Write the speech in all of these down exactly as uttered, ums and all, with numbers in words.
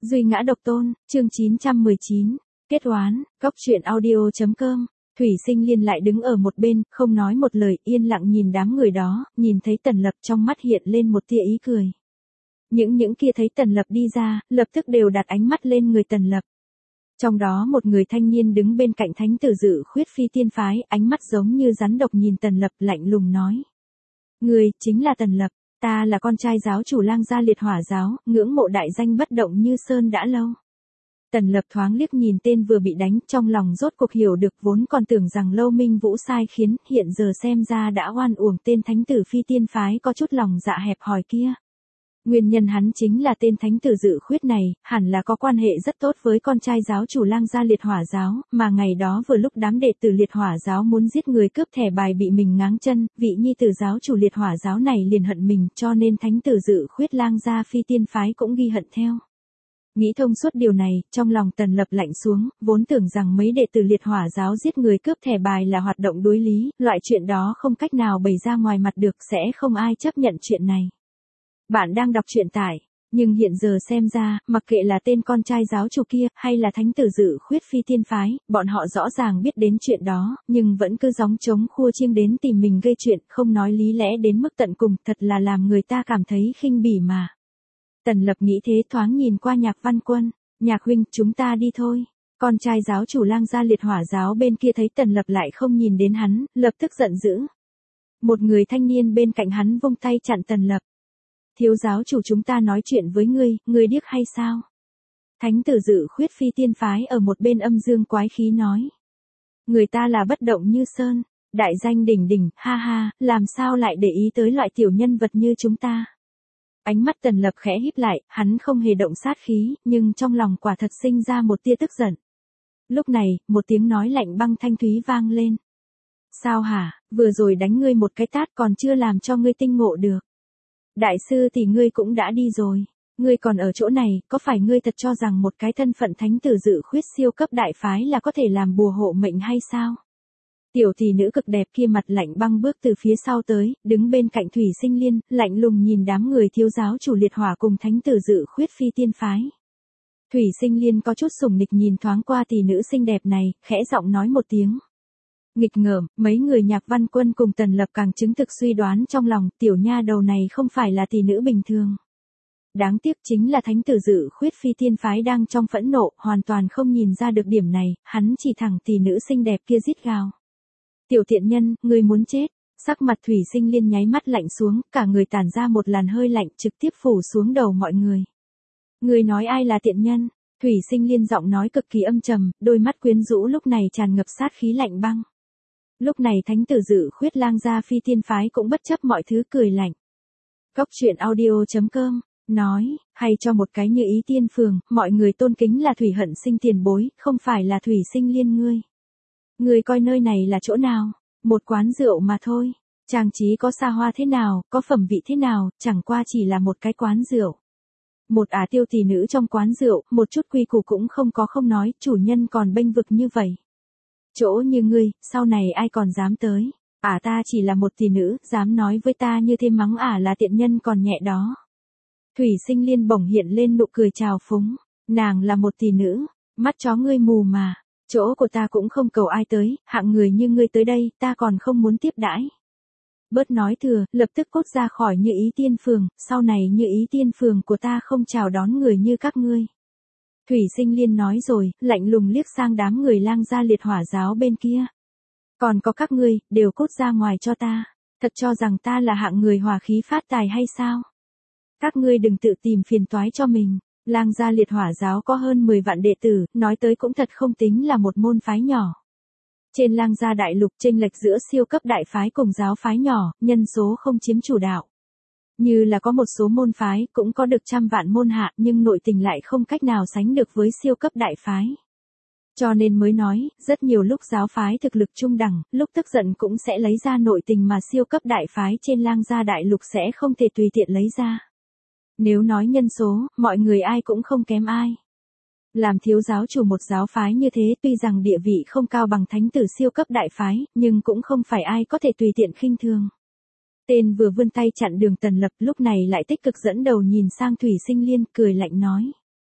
Duy ngã độc tôn, chương chín trăm mười chín, kết oán, góc truyện audio.com. Thủy Sinh Liên lại đứng ở một bên, không nói một lời, yên lặng nhìn đám người đó, nhìn thấy Tần Lập trong mắt hiện lên một tia ý cười. Những những kia thấy Tần Lập đi ra, lập tức đều đặt ánh mắt lên người Tần Lập. Trong đó một người thanh niên đứng bên cạnh thánh tử Dự Khuyết Phi Tiên Phái, ánh mắt giống như rắn độc nhìn Tần Lập lạnh lùng nói. Người, chính là Tần Lập, ta là con trai giáo chủ Lang Gia Liệt Hỏa Giáo, ngưỡng mộ đại danh bất động như sơn đã lâu. Tần Lập thoáng liếc nhìn tên vừa bị đánh, trong lòng rốt cuộc hiểu được, vốn còn tưởng rằng Lâu Minh Vũ sai khiến, hiện giờ xem ra đã oan uổng tên thánh tử Phi Tiên Phái có chút lòng dạ hẹp hòi kia. Nguyên nhân hắn chính là tên thánh tử Dự Khuyết này, hẳn là có quan hệ rất tốt với con trai giáo chủ Lang Gia Liệt Hỏa Giáo, mà ngày đó vừa lúc đám đệ tử Liệt Hỏa Giáo muốn giết người cướp thẻ bài bị mình ngáng chân, vị nhi tử giáo chủ Liệt Hỏa Giáo này liền hận mình, cho nên thánh tử Dự Khuyết Lang Gia Phi Tiên Phái cũng ghi hận theo. Nghĩ thông suốt điều này, trong lòng Tần Lập lạnh xuống, vốn tưởng rằng mấy đệ tử Liệt Hỏa Giáo giết người cướp thẻ bài là hoạt động đối lý, loại chuyện đó không cách nào bày ra ngoài mặt được, sẽ không ai chấp nhận chuyện này. Bạn đang đọc truyện tải, nhưng hiện giờ xem ra, mặc kệ là tên con trai giáo chủ kia, hay là thánh tử Dự Khuyết Phi Tiên Phái, bọn họ rõ ràng biết đến chuyện đó, nhưng vẫn cứ gióng trống khua chiêng đến tìm mình gây chuyện, không nói lý lẽ đến mức tận cùng, thật là làm người ta cảm thấy khinh bỉ mà. Tần Lập nghĩ thế, thoáng nhìn qua Nhạc Văn Quân, Nhạc huynh, chúng ta đi thôi. Con trai giáo chủ Lang Gia Liệt Hỏa Giáo bên kia thấy Tần Lập lại không nhìn đến hắn, lập tức giận dữ. Một người thanh niên bên cạnh hắn vung tay chặn Tần Lập. Thiếu giáo chủ, chúng ta nói chuyện với ngươi, ngươi điếc hay sao? Thánh tử Dự Khuyết Phi Tiên Phái ở một bên âm dương quái khí nói. Người ta là bất động như sơn, đại danh đỉnh đỉnh, ha ha, làm sao lại để ý tới loại tiểu nhân vật như chúng ta? Ánh mắt Tần Lập khẽ híp lại, hắn không hề động sát khí, nhưng trong lòng quả thật sinh ra một tia tức giận. Lúc này, một tiếng nói lạnh băng thanh thúy vang lên. Sao hả, vừa rồi đánh ngươi một cái tát còn chưa làm cho ngươi tinh ngộ được. Đại sư thì ngươi cũng đã đi rồi, ngươi còn ở chỗ này, có phải ngươi thật cho rằng một cái thân phận thánh tử Dự Khuyết siêu cấp đại phái là có thể làm bùa hộ mệnh hay sao? Tiểu tỷ nữ cực đẹp kia mặt lạnh băng bước từ phía sau tới, đứng bên cạnh Thủy Sinh Liên, lạnh lùng nhìn đám người thiếu giáo chủ Liệt Hỏa cùng thánh tử Dự Khuyết Phi Tiên Phái. Thủy Sinh Liên có chút sùng nịch nhìn thoáng qua tỷ nữ xinh đẹp này, khẽ giọng nói một tiếng. Nghịch ngợm, mấy người Nhạc Văn Quân cùng Tần Lập càng chứng thực suy đoán trong lòng, tiểu nha đầu này không phải là tỷ nữ bình thường. Đáng tiếc chính là thánh tử Dự Khuyết Phi Tiên Phái đang trong phẫn nộ, hoàn toàn không nhìn ra được điểm này, hắn chỉ thẳng tỷ nữ xinh đẹp kia rít gào. Tiểu thiện nhân, ngươi muốn chết. Sắc mặt Thủy Sinh Liên nháy mắt lạnh xuống, cả người tản ra một làn hơi lạnh trực tiếp phủ xuống đầu mọi người. Ngươi nói ai là tiện nhân? Thủy Sinh Liên giọng nói cực kỳ âm trầm, đôi mắt quyến rũ lúc này tràn ngập sát khí lạnh băng. Lúc này thánh tử Dự Khuyết Lang Gia Phi Tiên Phái cũng bất chấp mọi thứ cười lạnh. Góc truyện audio.com, nói, hay cho một cái như ý tiên phường, mọi người tôn kính là Thủy Hận Sinh tiền bối, không phải là Thủy Sinh Liên ngươi. Ngươi coi nơi này là chỗ nào? Một quán rượu mà thôi. Trang trí có xa hoa thế nào, có phẩm vị thế nào, chẳng qua chỉ là một cái quán rượu. Một ả tiêu tỷ nữ trong quán rượu, một chút quy củ cũng không có không nói, chủ nhân còn bênh vực như vậy. Chỗ như ngươi, sau này ai còn dám tới. Ả ta chỉ là một tỷ nữ, dám nói với ta như thế mắng ả là tiện nhân còn nhẹ đó. Thủy Sinh Liên bỗng hiện lên nụ cười trào phúng. Nàng là một tỷ nữ, mắt chó ngươi mù mà. Chỗ của ta cũng không cầu ai tới, hạng người như ngươi tới đây, ta còn không muốn tiếp đãi. Bớt nói thừa, lập tức cốt ra khỏi Như Ý Tiên Phường, sau này Như Ý Tiên Phường của ta không chào đón người như các ngươi. Thủy Sinh Liên nói rồi, lạnh lùng liếc sang đám người Lang Gia Liệt Hỏa Giáo bên kia. Còn có các ngươi, đều cút ra ngoài cho ta. Thật cho rằng ta là hạng người hòa khí phát tài hay sao? Các ngươi đừng tự tìm phiền toái cho mình. Lang Gia Liệt Hỏa Giáo có hơn mười vạn đệ tử, nói tới cũng thật không tính là một môn phái nhỏ. Trên Lang Gia đại lục chênh lệch giữa siêu cấp đại phái cùng giáo phái nhỏ, nhân số không chiếm chủ đạo. Như là có một số môn phái cũng có được trăm vạn môn hạ, nhưng nội tình lại không cách nào sánh được với siêu cấp đại phái. Cho nên mới nói, rất nhiều lúc giáo phái thực lực trung đẳng, lúc tức giận cũng sẽ lấy ra nội tình mà siêu cấp đại phái trên Lang Gia đại lục sẽ không thể tùy tiện lấy ra. Nếu nói nhân số, mọi người ai cũng không kém ai. Làm thiếu giáo chủ một giáo phái như thế tuy rằng địa vị không cao bằng thánh tử siêu cấp đại phái, nhưng cũng không phải ai có thể tùy tiện khinh thường. Tên vừa vươn tay chặn đường Tần Lập lúc này lại tích cực dẫn đầu nhìn sang Thủy Sinh Liên cười lạnh nói.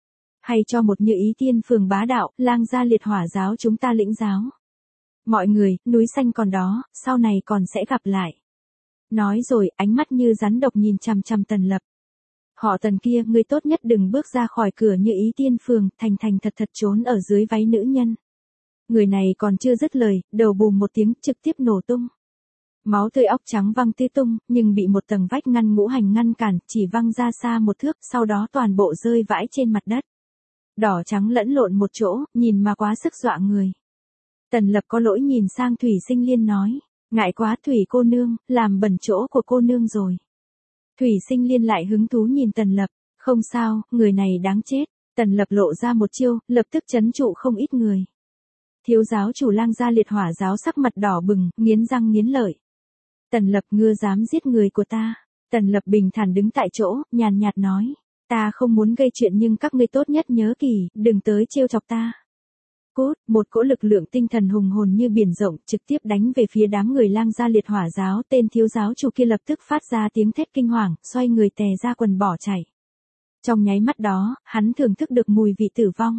Hay cho một Như Ý Tiên Phường bá đạo, lang gia liệt hỏa giáo chúng ta lĩnh giáo. Mọi người, núi xanh còn đó, sau này còn sẽ gặp lại. Nói rồi, ánh mắt như rắn độc nhìn chằm chằm Tần Lập. Họ Tần kia, ngươi tốt nhất đừng bước ra khỏi cửa Như Ý Tiên Phường, thành thành thật thật trốn ở dưới váy nữ nhân. Người này còn chưa dứt lời, đầu bùm một tiếng trực tiếp nổ tung. Máu tươi óc trắng văng tứ tung, nhưng bị một tầng vách ngăn ngũ hành ngăn cản, chỉ văng ra xa một thước, sau đó toàn bộ rơi vãi trên mặt đất. Đỏ trắng lẫn lộn một chỗ, nhìn mà quá sức dọa người. Tần Lập có lỗi nhìn sang Thủy Sinh Liên nói, ngại quá Thủy cô nương, làm bẩn chỗ của cô nương rồi. Thủy Sinh Liên lại hứng thú nhìn Tần Lập, không sao, người này đáng chết. Tần Lập lộ ra một chiêu, lập tức trấn trụ không ít người. Thiếu giáo chủ lang gia liệt hỏa giáo sắc mặt đỏ bừng, nghiến răng nghiến lợi. Tần Lập, ngươi dám giết người của ta. Tần Lập bình thản đứng tại chỗ, nhàn nhạt nói, ta không muốn gây chuyện nhưng các ngươi tốt nhất nhớ kỹ, đừng tới trêu chọc ta. Cốt, một cỗ lực lượng tinh thần hùng hồn như biển rộng, trực tiếp đánh về phía đám người lang gia liệt hỏa giáo, tên thiếu giáo chủ kia lập tức phát ra tiếng thét kinh hoàng, xoay người tè ra quần bỏ chạy. Trong nháy mắt đó, hắn thưởng thức được mùi vị tử vong.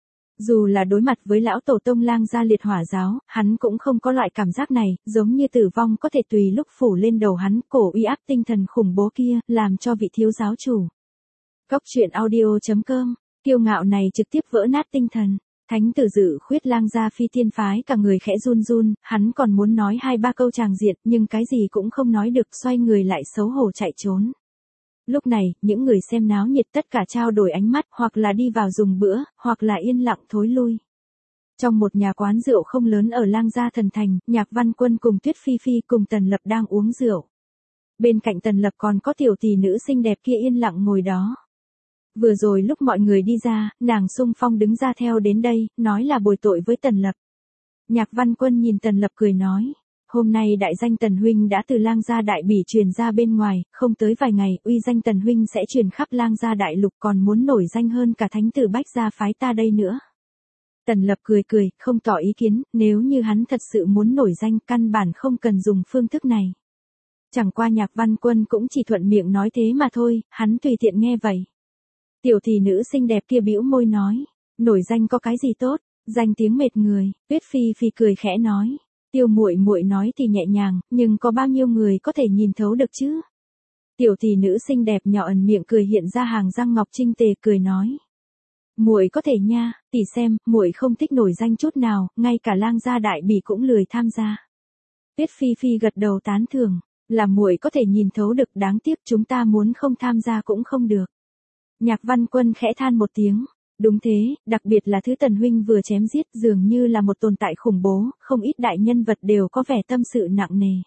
Dù là đối mặt với lão tổ tông lang gia liệt hỏa giáo, hắn cũng không có loại cảm giác này, giống như tử vong có thể tùy lúc phủ lên đầu hắn, cổ uy áp tinh thần khủng bố kia, làm cho vị thiếu giáo chủ. Góc truyện audio chấm com, kiêu ngạo này trực tiếp vỡ nát tinh thần. Thánh tử Dự Khuyết lang gia phi tiên phái cả người khẽ run run, hắn còn muốn nói hai ba câu tràng diện, nhưng cái gì cũng không nói được, xoay người lại xấu hổ chạy trốn. Lúc này, những người xem náo nhiệt tất cả trao đổi ánh mắt, hoặc là đi vào dùng bữa, hoặc là yên lặng thối lui. Trong một nhà quán rượu không lớn ở Lang Gia Thần Thành, Nhạc Văn Quân cùng Tuyết Phi Phi cùng Tần Lập đang uống rượu. Bên cạnh Tần Lập còn có tiểu tỷ nữ xinh đẹp kia yên lặng ngồi đó. Vừa rồi lúc mọi người đi ra, nàng xung phong đứng ra theo đến đây, nói là bồi tội với Tần Lập. Nhạc Văn Quân nhìn Tần Lập cười nói, hôm nay đại danh Tần Huynh đã từ Lang Gia Đại Bỉ truyền ra bên ngoài, không tới vài ngày, uy danh Tần Huynh sẽ truyền khắp Lang Gia Đại Lục, còn muốn nổi danh hơn cả thánh tử Bách Gia phái ta đây nữa. Tần Lập cười cười, không tỏ ý kiến, nếu như hắn thật sự muốn nổi danh, căn bản không cần dùng phương thức này. Chẳng qua Nhạc Văn Quân cũng chỉ thuận miệng nói thế mà thôi, hắn tùy tiện nghe vậy. Tiểu tỷ nữ xinh đẹp kia bĩu môi nói, nổi danh có cái gì tốt, danh tiếng mệt người. Tuyết Phi Phi cười khẽ nói, Tiêu muội muội nói thì nhẹ nhàng, nhưng có bao nhiêu người có thể nhìn thấu được chứ? Tiểu tỷ nữ xinh đẹp nhỏ ẩn miệng cười hiện ra hàng răng ngọc trinh tề cười nói, muội có thể nha, tỷ xem, muội không thích nổi danh chút nào, ngay cả Lang Gia Đại Bỉ cũng lười tham gia. Tuyết Phi Phi gật đầu tán thưởng, là muội có thể nhìn thấu được, đáng tiếc chúng ta muốn không tham gia cũng không được. Nhạc Văn Quân khẽ than một tiếng, đúng thế, đặc biệt là thứ Tần Huynh vừa chém giết dường như là một tồn tại khủng bố, không ít đại nhân vật đều có vẻ tâm sự nặng nề.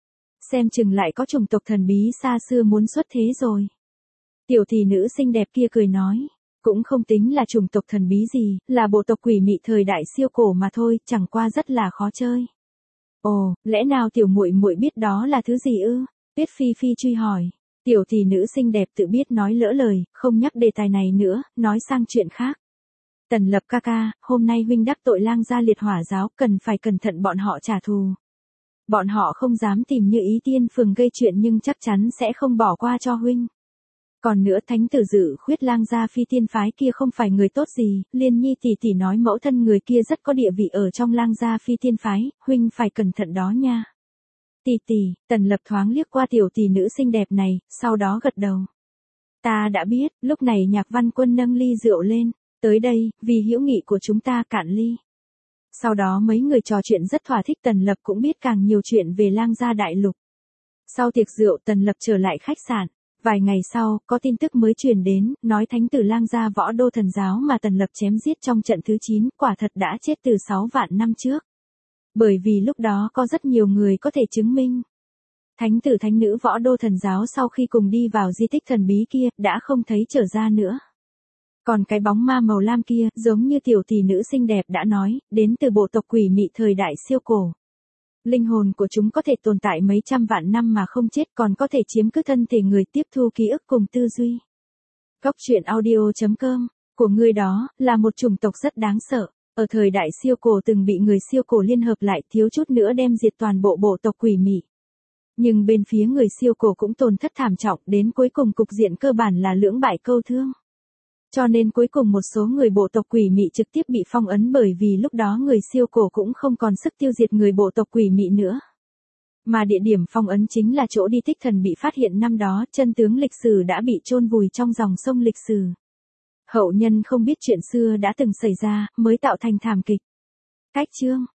Xem chừng lại có chủng tộc thần bí xa xưa muốn xuất thế rồi. Tiểu tỷ nữ xinh đẹp kia cười nói, cũng không tính là chủng tộc thần bí gì, là bộ tộc quỷ mị thời đại siêu cổ mà thôi, chẳng qua rất là khó chơi. Ồ, lẽ nào tiểu muội muội biết đó là thứ gì ư? Tuyết Phi Phi truy hỏi. Tiểu tỷ nữ xinh đẹp tự biết nói lỡ lời, không nhắc đề tài này nữa, nói sang chuyện khác. Tần Lập ca ca, hôm nay huynh đắc tội Lang Gia Liệt Hỏa giáo, cần phải cẩn thận bọn họ trả thù. Bọn họ không dám tìm Như Ý Tiên Phường gây chuyện nhưng chắc chắn sẽ không bỏ qua cho huynh. Còn nữa thánh tử Dự Khuyết Lang Gia phi tiên phái kia không phải người tốt gì, Liên Nhi tỷ tỷ nói mẫu thân người kia rất có địa vị ở trong Lang Gia phi tiên phái, huynh phải cẩn thận đó nha. Tỷ tỷ, Tần Lập thoáng liếc qua tiểu tỷ nữ xinh đẹp này, sau đó gật đầu. Ta đã biết, lúc này Nhạc Văn Quân nâng ly rượu lên, tới đây, vì hữu nghị của chúng ta cạn ly. Sau đó mấy người trò chuyện rất thỏa thích, Tần Lập cũng biết càng nhiều chuyện về Lang Gia Đại Lục. Sau tiệc rượu Tần Lập trở lại khách sạn, vài ngày sau, có tin tức mới truyền đến, nói thánh tử Lang Gia Võ Đô Thần Giáo mà Tần Lập chém giết trong trận thứ chín, quả thật đã chết từ sáu vạn năm trước. Bởi vì lúc đó có rất nhiều người có thể chứng minh. Thánh tử thánh nữ Võ Đô Thần Giáo sau khi cùng đi vào di tích thần bí kia, đã không thấy trở ra nữa. Còn cái bóng ma màu lam kia, giống như tiểu tỷ nữ xinh đẹp đã nói, đến từ bộ tộc quỷ mị thời đại siêu cổ. Linh hồn của chúng có thể tồn tại mấy trăm vạn năm mà không chết, còn có thể chiếm cứ thân thể người, tiếp thu ký ức cùng tư duy. Góc truyện audio chấm com, của người đó, là một chủng tộc rất đáng sợ. Ở thời đại siêu cổ từng bị người siêu cổ liên hợp lại, thiếu chút nữa đem diệt toàn bộ bộ tộc quỷ mị. Nhưng bên phía người siêu cổ cũng tổn thất thảm trọng, đến cuối cùng cục diện cơ bản là lưỡng bại câu thương. Cho nên cuối cùng một số người bộ tộc quỷ mị trực tiếp bị phong ấn bởi vì lúc đó người siêu cổ cũng không còn sức tiêu diệt người bộ tộc quỷ mị nữa. Mà địa điểm phong ấn chính là chỗ di tích thần bị phát hiện năm đó, chân tướng lịch sử đã bị chôn vùi trong dòng sông lịch sử. Hậu nhân không biết chuyện xưa đã từng xảy ra, mới tạo thành thảm kịch. Cách chương